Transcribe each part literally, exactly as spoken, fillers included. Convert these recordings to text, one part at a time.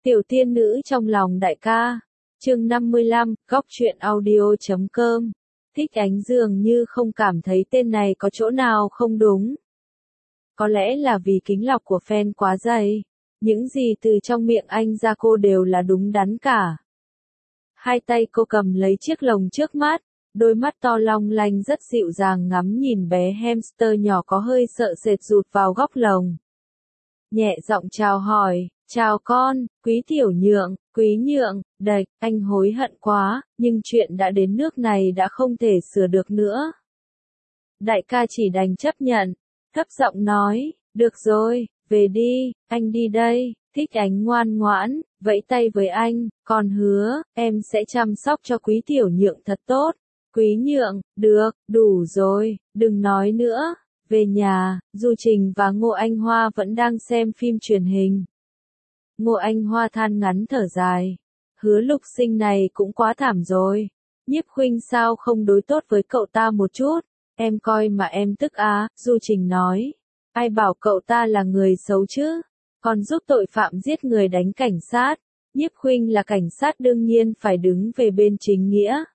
Tiểu tiên nữ trong lòng đại ca. Chương năm mươi lăm, góc truyện audio chấm com. Thích Ánh dường như không cảm thấy tên này có chỗ nào không đúng. Có lẽ là vì kính lọc của fan quá dày. Những gì từ trong miệng anh ra cô đều là đúng đắn cả. Hai tay cô cầm lấy chiếc lồng trước mắt, đôi mắt to long lanh rất dịu dàng ngắm nhìn bé hamster nhỏ có hơi sợ sệt rụt vào góc lồng. Nhẹ giọng chào hỏi, chào con, Quý Tiểu Nhượng, Quý Nhượng, đạch, anh hối hận quá, nhưng chuyện đã đến nước này đã không thể sửa được nữa. Đại ca chỉ đành chấp nhận, thấp giọng nói, được rồi, về đi, anh đi đây. Thích Ánh ngoan ngoãn, vẫy tay với anh, còn hứa, em sẽ chăm sóc cho Quý Tiểu Nhượng thật tốt. Quý Nhượng, được, đủ rồi, đừng nói nữa. Về nhà, Du Trình và Ngô Anh Hoa vẫn đang xem phim truyền hình. Ngô Anh Hoa than ngắn thở dài. Hứa Lục Sinh này cũng quá thảm rồi. Nhiếp Khuynh sao không đối tốt với cậu ta một chút? Em coi mà em tức á, Du Trình nói. Ai bảo cậu ta là người xấu chứ? Còn giúp tội phạm giết người đánh cảnh sát. Nhiếp Khuynh là cảnh sát đương nhiên phải đứng về bên chính nghĩa.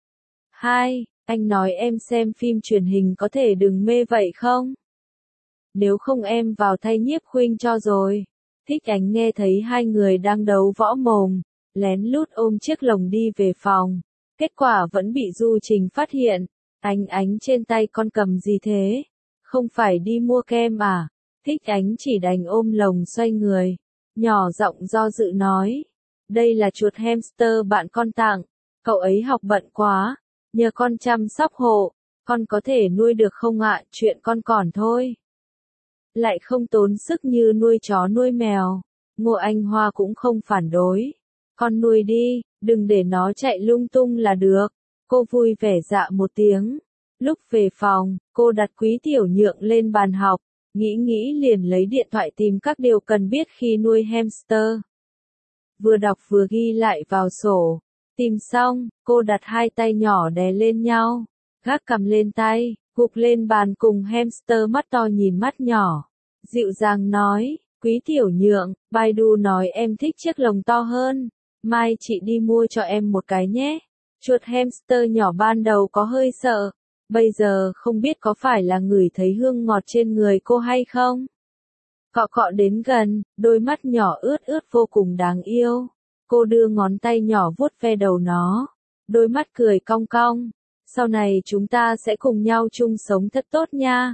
Hai, anh nói em xem phim truyền hình có thể đừng mê vậy không? Nếu không em vào thay Nhiếp Khuynh cho rồi. Thích Ánh nghe thấy hai người đang đấu võ mồm, lén lút ôm chiếc lồng đi về phòng. Kết quả vẫn bị Du Trình phát hiện. Ánh Ánh trên tay con cầm gì thế? Không phải đi mua kem à? Thích Ánh chỉ đành ôm lồng xoay người. Nhỏ giọng do dự nói. Đây là chuột hamster bạn con tặng. Cậu ấy học bận quá. Nhờ con chăm sóc hộ. Con có thể nuôi được không ạ? Chuyện con còn thôi. Lại không tốn sức như nuôi chó nuôi mèo. Ngô Anh Hoa cũng không phản đối. Con nuôi đi, đừng để nó chạy lung tung là được. Cô vui vẻ dạ một tiếng. Lúc về phòng, cô đặt Quý Tiểu Nhượng lên bàn học. Nghĩ nghĩ liền lấy điện thoại tìm các điều cần biết khi nuôi hamster. Vừa đọc vừa ghi lại vào sổ. Tìm xong, cô đặt hai tay nhỏ đè lên nhau. Gác cầm lên tay, gục lên bàn cùng hamster mắt to nhìn mắt nhỏ. Dịu dàng nói, Quý Tiểu Nhượng, Baidu nói em thích chiếc lồng to hơn. Mai chị đi mua cho em một cái nhé. Chuột hamster nhỏ ban đầu có hơi sợ. Bây giờ không biết có phải là ngửi thấy hương ngọt trên người cô hay không? Cọ cọ đến gần, đôi mắt nhỏ ướt ướt vô cùng đáng yêu. Cô đưa ngón tay nhỏ vuốt ve đầu nó. Đôi mắt cười cong cong. Sau này chúng ta sẽ cùng nhau chung sống thật tốt nha.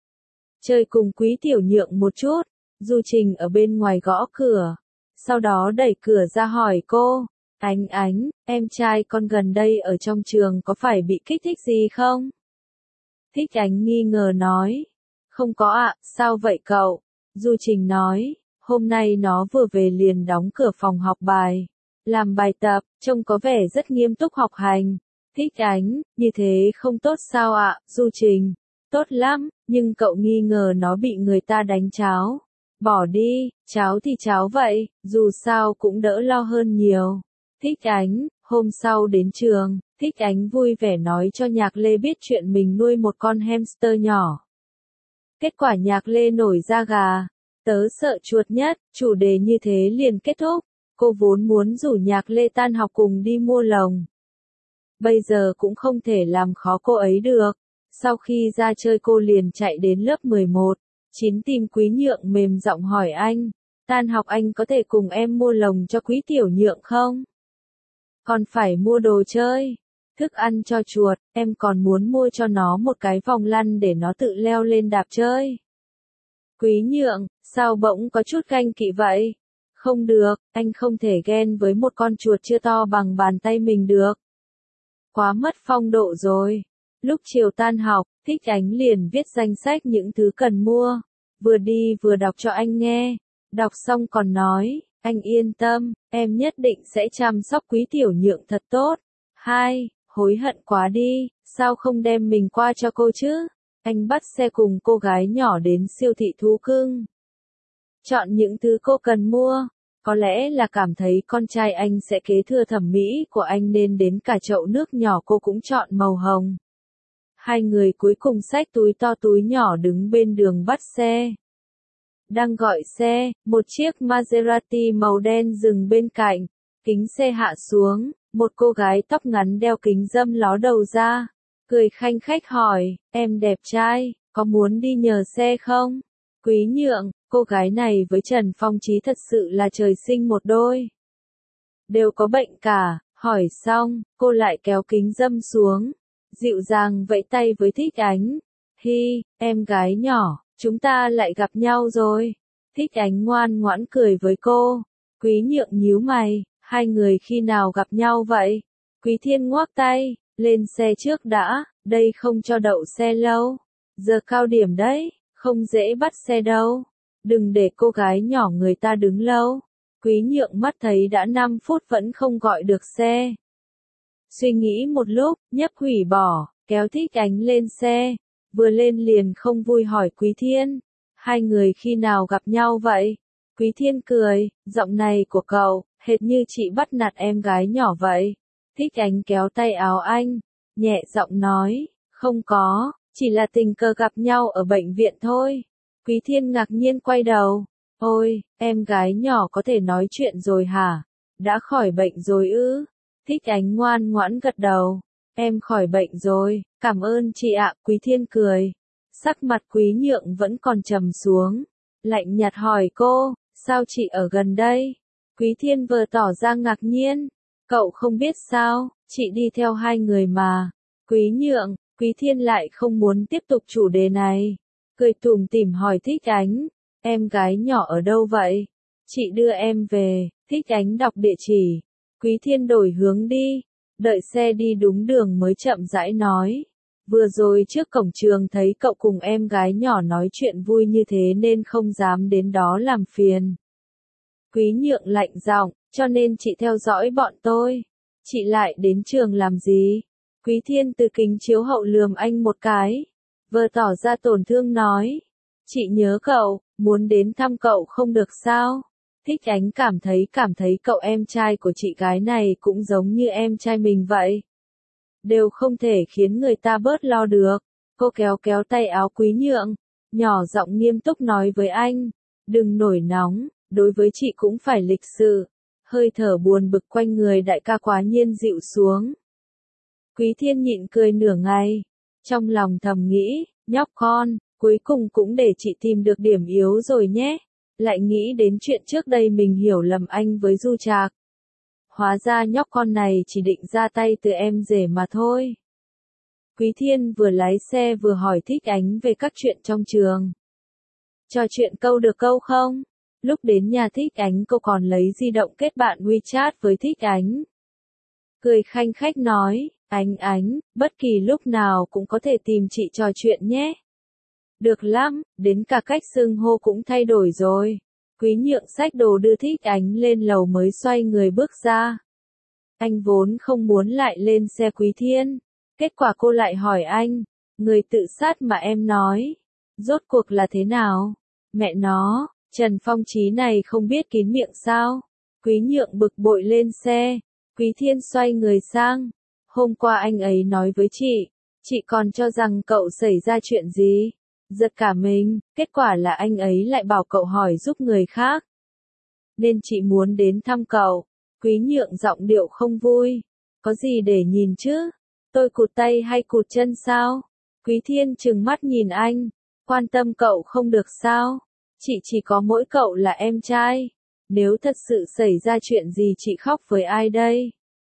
Chơi cùng Quý Tiểu Nhượng một chút. Du Trình ở bên ngoài gõ cửa. Sau đó đẩy cửa ra hỏi cô. Ánh Ánh, em trai con gần đây ở trong trường có phải bị kích thích gì không? Thích Ánh nghi ngờ nói. Không có ạ, sao vậy cậu? Du Trình nói. Hôm nay nó vừa về liền đóng cửa phòng học bài. Làm bài tập, trông có vẻ rất nghiêm túc học hành. Thích Ánh, như thế không tốt sao ạ? Du Trình. Tốt lắm, nhưng cậu nghi ngờ nó bị người ta đánh cháo. Bỏ đi, cháo thì cháo vậy, dù sao cũng đỡ lo hơn nhiều. Thích Ánh, hôm sau đến trường, Thích Ánh vui vẻ nói cho Nhạc Lê biết chuyện mình nuôi một con hamster nhỏ. Kết quả Nhạc Lê nổi da gà. Tớ sợ chuột nhất, chủ đề như thế liền kết thúc. Cô vốn muốn rủ Nhạc Lê tan học cùng đi mua lồng. Bây giờ cũng không thể làm khó cô ấy được. Sau khi ra chơi cô liền chạy đến lớp mười một. Chín tìm Quý Nhượng mềm giọng hỏi anh. Tan học anh có thể cùng em mua lồng cho Quý Tiểu Nhượng không? Còn phải mua đồ chơi, thức ăn cho chuột, em còn muốn mua cho nó một cái vòng lăn để nó tự leo lên đạp chơi. Quý Nhượng, sao bỗng có chút ganh kỵ vậy? Không được, anh không thể ghen với một con chuột chưa to bằng bàn tay mình được. Quá mất phong độ rồi. Lúc chiều tan học, Thích Ánh liền viết danh sách những thứ cần mua. Vừa đi vừa đọc cho anh nghe. Đọc xong còn nói, anh yên tâm, em nhất định sẽ chăm sóc Quý Tiểu Nhượng thật tốt. Hai, hối hận quá đi, sao không đem mình qua cho cô chứ? Anh bắt xe cùng cô gái nhỏ đến siêu thị thú cưng. Chọn những thứ cô cần mua. Có lẽ là cảm thấy con trai anh sẽ kế thừa thẩm mỹ của anh nên đến cả chậu nước nhỏ cô cũng chọn màu hồng. Hai người cuối cùng xách túi to túi nhỏ đứng bên đường bắt xe. đang gọi xe, một chiếc Maserati màu đen dừng bên cạnh, kính xe hạ xuống, một cô gái tóc ngắn đeo kính râm ló đầu ra, cười khanh khách hỏi, em đẹp trai, có muốn đi nhờ xe không? Quý Nhượng, cô gái này với Trần Phong Chí thật sự là trời sinh một đôi. Đều có bệnh cả, hỏi xong, cô lại kéo kính râm xuống, dịu dàng vẫy tay với Thích Ánh. Hi, em gái nhỏ, chúng ta lại gặp nhau rồi. Thích Ánh ngoan ngoãn cười với cô. Quý Nhượng nhíu mày, hai người khi nào gặp nhau vậy? Quý Thiên ngoác tay, lên xe trước đã, đây không cho đậu xe lâu. Giờ cao điểm đấy, không dễ bắt xe đâu. Đừng để cô gái nhỏ người ta đứng lâu. Quý Nhượng mắt thấy đã năm phút vẫn không gọi được xe. Suy nghĩ một lúc, nhấp hủy bỏ, kéo Thích Ánh lên xe. Vừa lên liền không vui hỏi Quý Thiên. Hai người khi nào gặp nhau vậy? Quý Thiên cười, giọng này của cậu, hệt như chị bắt nạt em gái nhỏ vậy. Thích Ánh kéo tay áo anh, nhẹ giọng nói, không có, chỉ là tình cờ gặp nhau ở bệnh viện thôi. Quý Thiên ngạc nhiên quay đầu, ôi, em gái nhỏ có thể nói chuyện rồi hả? Đã khỏi bệnh rồi ư? Thích Ánh ngoan ngoãn gật đầu, em khỏi bệnh rồi, cảm ơn chị ạ. Quý Thiên cười, sắc mặt Quý Nhượng vẫn còn trầm xuống, lạnh nhạt hỏi cô, sao chị ở gần đây? Quý Thiên vừa tỏ ra ngạc nhiên, cậu không biết sao, chị đi theo hai người mà. Quý Nhượng, Quý Thiên lại không muốn tiếp tục chủ đề này, cười tủm tỉm hỏi Thích Ánh, em gái nhỏ ở đâu vậy? Chị đưa em về. Thích Ánh đọc địa chỉ. Quý Thiên đổi hướng đi, đợi xe đi đúng đường mới chậm rãi nói. Vừa rồi trước cổng trường thấy cậu cùng em gái nhỏ nói chuyện vui như thế nên không dám đến đó làm phiền. Quý Nhượng lạnh giọng, cho nên chị theo dõi bọn tôi. Chị lại đến trường làm gì? Quý Thiên từ kính chiếu hậu lườm anh một cái, vừa tỏ ra tổn thương nói. Chị nhớ cậu, muốn đến thăm cậu không được sao? Thích Ánh cảm thấy cảm thấy cậu em trai của chị gái này cũng giống như em trai mình vậy. Đều không thể khiến người ta bớt lo được. Cô kéo kéo tay áo Quý Nhượng, nhỏ giọng nghiêm túc nói với anh, đừng nổi nóng, đối với chị cũng phải lịch sự. Hơi thở buồn bực quanh người đại ca quá nhiên dịu xuống. Quý Thiên nhịn cười nửa ngày, trong lòng thầm nghĩ, nhóc con, cuối cùng cũng để chị tìm được điểm yếu rồi nhé. Lại nghĩ đến chuyện trước đây mình hiểu lầm anh với Du Trạc. Hóa ra nhóc con này chỉ định ra tay từ em rể mà thôi. Quý Thiên vừa lái xe vừa hỏi Thích Ánh về các chuyện trong trường. Trò chuyện câu được câu không? Lúc đến nhà Thích Ánh cô còn lấy di động kết bạn WeChat với Thích Ánh. Cười khanh khách nói, Ánh Ánh, bất kỳ lúc nào cũng có thể tìm chị trò chuyện nhé. Được lắm, đến cả cách xưng hô cũng thay đổi rồi. Quý Nhượng xách đồ đưa Thích Ánh lên lầu mới xoay người bước ra. Anh vốn không muốn lại lên xe Quý Thiên. Kết quả cô lại hỏi anh, người tự sát mà em nói, rốt cuộc là thế nào? Mẹ nó, Trần Phong Chí này không biết kín miệng sao? Quý Nhượng bực bội lên xe. Quý Thiên xoay người sang. Hôm qua anh ấy nói với chị, chị còn cho rằng cậu xảy ra chuyện gì? Giật cả mình, kết quả là anh ấy lại bảo cậu hỏi giúp người khác. Nên chị muốn đến thăm cậu. Quý Nhượng giọng điệu không vui. Có gì để nhìn chứ? Tôi cụt tay hay cụt chân sao? Quý Thiên trừng mắt nhìn anh. Quan tâm cậu không được sao? Chị chỉ có mỗi cậu là em trai. Nếu thật sự xảy ra chuyện gì chị khóc với ai đây?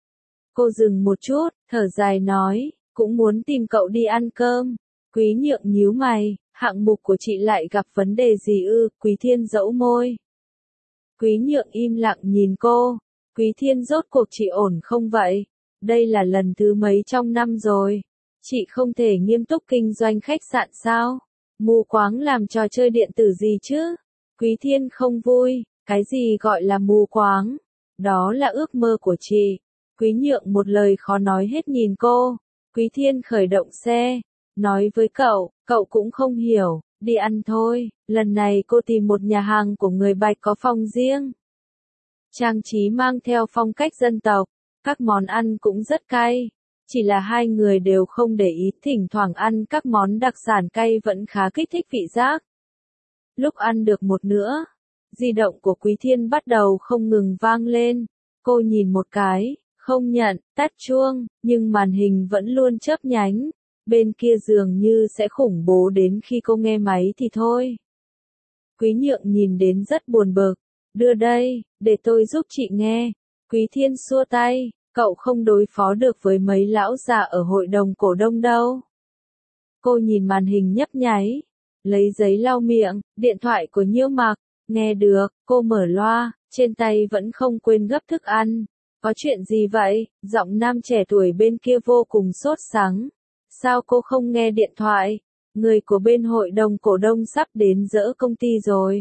Cô dừng một chút, thở dài nói, cũng muốn tìm cậu đi ăn cơm. Quý Nhượng nhíu mày, hạng mục của chị lại gặp vấn đề gì ư? Quý Thiên dẫu môi. Quý Nhượng im lặng nhìn cô. Quý Thiên rốt cuộc chị ổn không vậy? Đây là lần thứ mấy trong năm rồi. Chị không thể nghiêm túc kinh doanh khách sạn sao? Mù quáng làm trò chơi điện tử gì chứ? Quý Thiên không vui, cái gì gọi là mù quáng? Đó là ước mơ của chị. Quý Nhượng một lời khó nói hết nhìn cô. Quý Thiên khởi động xe, nói với cậu, cậu cũng không hiểu, đi ăn thôi, lần này cô tìm một nhà hàng của người Bạch có phòng riêng. Trang trí mang theo phong cách dân tộc, các món ăn cũng rất cay, chỉ là hai người đều không để ý, thỉnh thoảng ăn các món đặc sản cay vẫn khá kích thích vị giác. Lúc ăn được một nửa, di động của Quý Thiên bắt đầu không ngừng vang lên. Cô nhìn một cái, không nhận, tắt chuông, nhưng màn hình vẫn luôn chớp nhánh. Bên kia dường như sẽ khủng bố đến khi cô nghe máy thì thôi. Quý Nhượng nhìn đến rất buồn bực. Đưa đây, để tôi giúp chị nghe. Quý Thiên xua tay, cậu không đối phó được với mấy lão già ở hội đồng cổ đông đâu. Cô nhìn màn hình nhấp nháy, lấy giấy lau miệng, điện thoại của Nhiêu Mặc, nghe được, cô mở loa, trên tay vẫn không quên gấp thức ăn. Có chuyện gì vậy? Giọng nam trẻ tuổi bên kia vô cùng sốt sắng. Sao cô không nghe điện thoại? Người của bên hội đồng cổ đông sắp đến dỡ công ty rồi.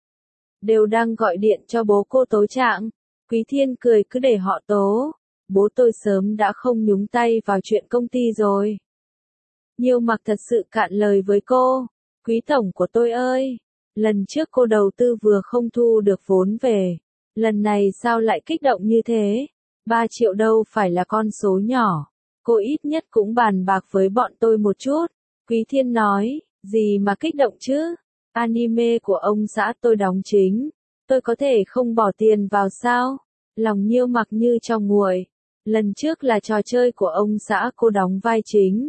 Đều đang gọi điện cho bố cô tố trạng. Quý Thiên cười cứ để họ tố. Bố tôi sớm đã không nhúng tay vào chuyện công ty rồi. Nhiêu Mặc thật sự cạn lời với cô. Quý tổng của tôi ơi, lần trước cô đầu tư vừa không thu được vốn về. Lần này sao lại kích động như thế? ba triệu đâu phải là con số nhỏ. Cô ít nhất cũng bàn bạc với bọn tôi một chút. Quý Thiên nói, gì mà kích động chứ? Anime của ông xã tôi đóng chính. Tôi có thể không bỏ tiền vào sao? Lòng Nhiêu Mặc như trong nguội. Lần trước là trò chơi của ông xã cô đóng vai chính.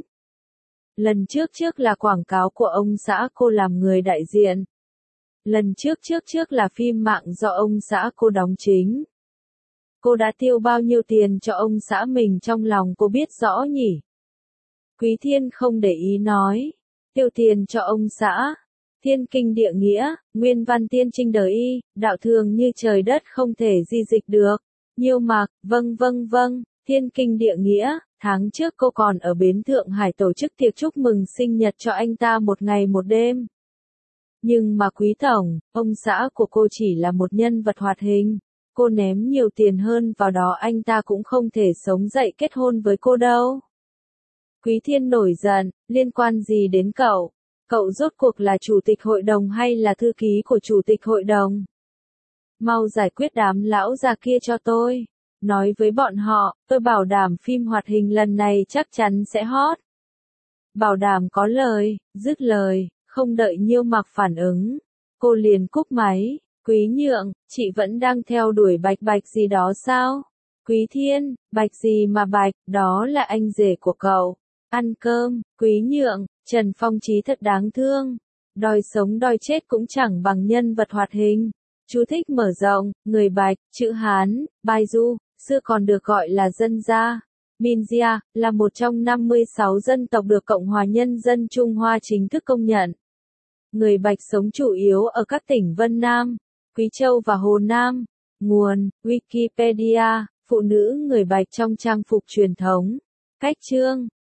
Lần trước trước là quảng cáo của ông xã cô làm người đại diện. Lần trước trước trước là phim mạng do ông xã cô đóng chính. Cô đã tiêu bao nhiêu tiền cho ông xã mình trong lòng cô biết rõ nhỉ? Quý Thiên không để ý nói. Tiêu tiền cho ông xã. Thiên kinh địa nghĩa, nguyên văn tiên trinh đời y, đạo thường như trời đất không thể di dịch được. Nhiêu Mặc, vâng vâng vâng, thiên kinh địa nghĩa, tháng trước cô còn ở bến Thượng Hải tổ chức tiệc chúc mừng sinh nhật cho anh ta một ngày một đêm. Nhưng mà quý tổng, ông xã của cô chỉ là một nhân vật hoạt hình. Cô ném nhiều tiền hơn vào đó anh ta cũng không thể sống dậy kết hôn với cô đâu. Quý Thiên nổi giận, liên quan gì đến cậu? Cậu rốt cuộc là chủ tịch hội đồng hay là thư ký của chủ tịch hội đồng? Mau giải quyết đám lão già kia cho tôi. Nói với bọn họ, tôi bảo đảm phim hoạt hình lần này chắc chắn sẽ hot. Bảo đảm có lời, dứt lời, không đợi Nhiêu Mặc phản ứng. Cô liền cúp máy. Quý Nhượng, chị vẫn đang theo đuổi Bạch Bạch gì đó sao? Quý Thiên, Bạch gì mà Bạch, đó là anh rể của cậu. Ăn cơm, Quý Nhượng, Trần Phong Chí thật đáng thương. Đòi sống đòi chết cũng chẳng bằng nhân vật hoạt hình. Chú thích mở rộng, người Bạch, chữ Hán, Baidu, xưa còn được gọi là dân gia. Minjia, là một trong năm mươi sáu dân tộc được Cộng hòa Nhân dân Trung Hoa chính thức công nhận. Người Bạch sống chủ yếu ở các tỉnh Vân Nam, Quý Châu và Hồ Nam. Nguồn, Wikipedia, phụ nữ người Bạch trong trang phục truyền thống. Cách chương